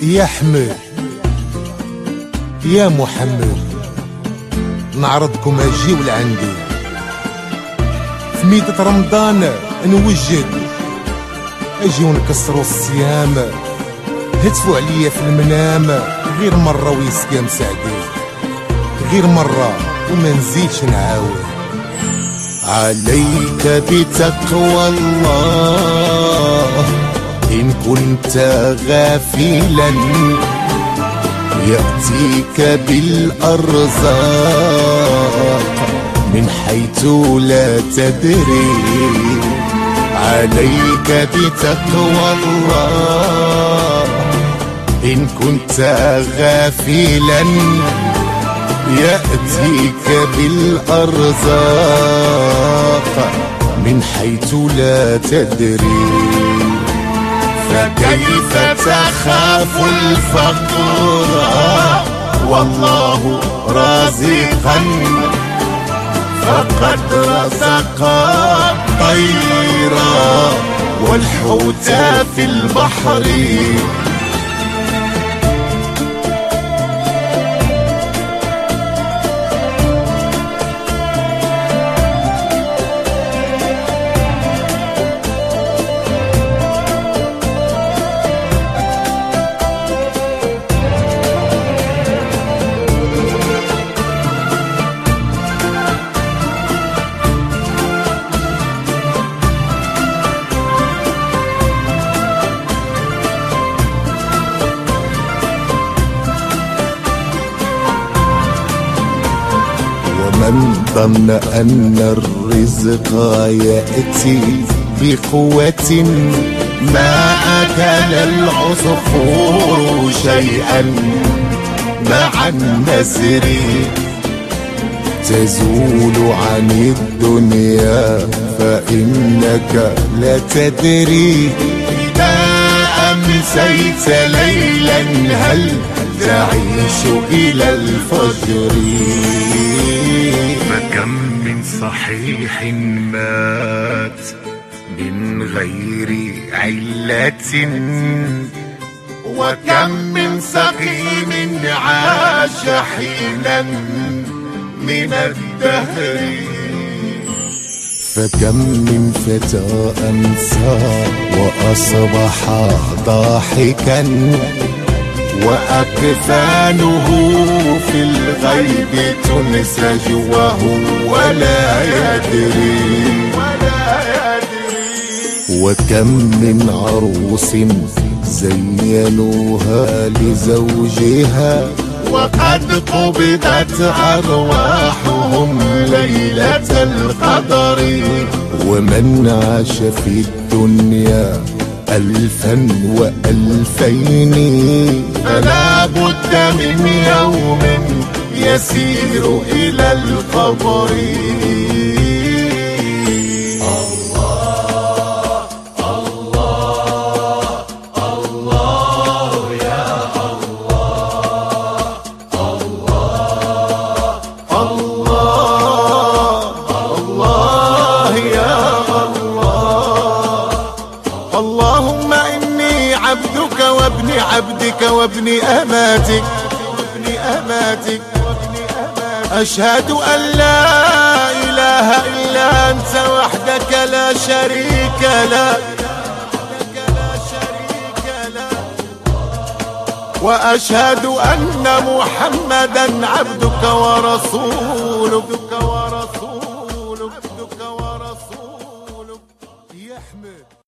يا حمد يا محمد، نعرضكم اجيو لعندي في ميتة رمضان، نوجد اجيو نكسروا الصيام، هتفوا عليا في المنام غير مرة ويسقى مساعدي، غير مرة وما نزيدش نعاود. عليك بتقوى الله إن كنت غافلا، يأتيك بالأرزاق من حيث لا تدري. عليك بتقوى الله إن كنت غافلا، يأتيك بالأرزاق من حيث لا تدري. فكيف تخاف الفقر والله رازقا، فقد رزق الطير والحوت في البحر. من ظن أن الرزق يأتي بقوة، ما أكل العصفور شيئا مع النسر. تزول عن الدنيا فإنك لا تدري، إذا أمسيت ليلا هل تعيش إلى الفجر. فكم من صحيح مات من غير علة، وكم من سقيم عاش حينا من الدهر. فكم من فتى أمسى وأصبح ضاحكا، وأكفانه في الغيب تنسج وهو لا يدري. وكم من عروس زينوها لزوجها، وقد قبضت أرواحهم ليلة القدر. ومن عاش في الدنيا ألفا وألفين، فلا بد من يوم يسير إلى القبر. اللهم إني عبدك وابن عبدك وابن أماتك، أشهد أن لا إله إلا أنت وحدك لا شريك لك، وأشهد أن محمدا عبدك ورسولك.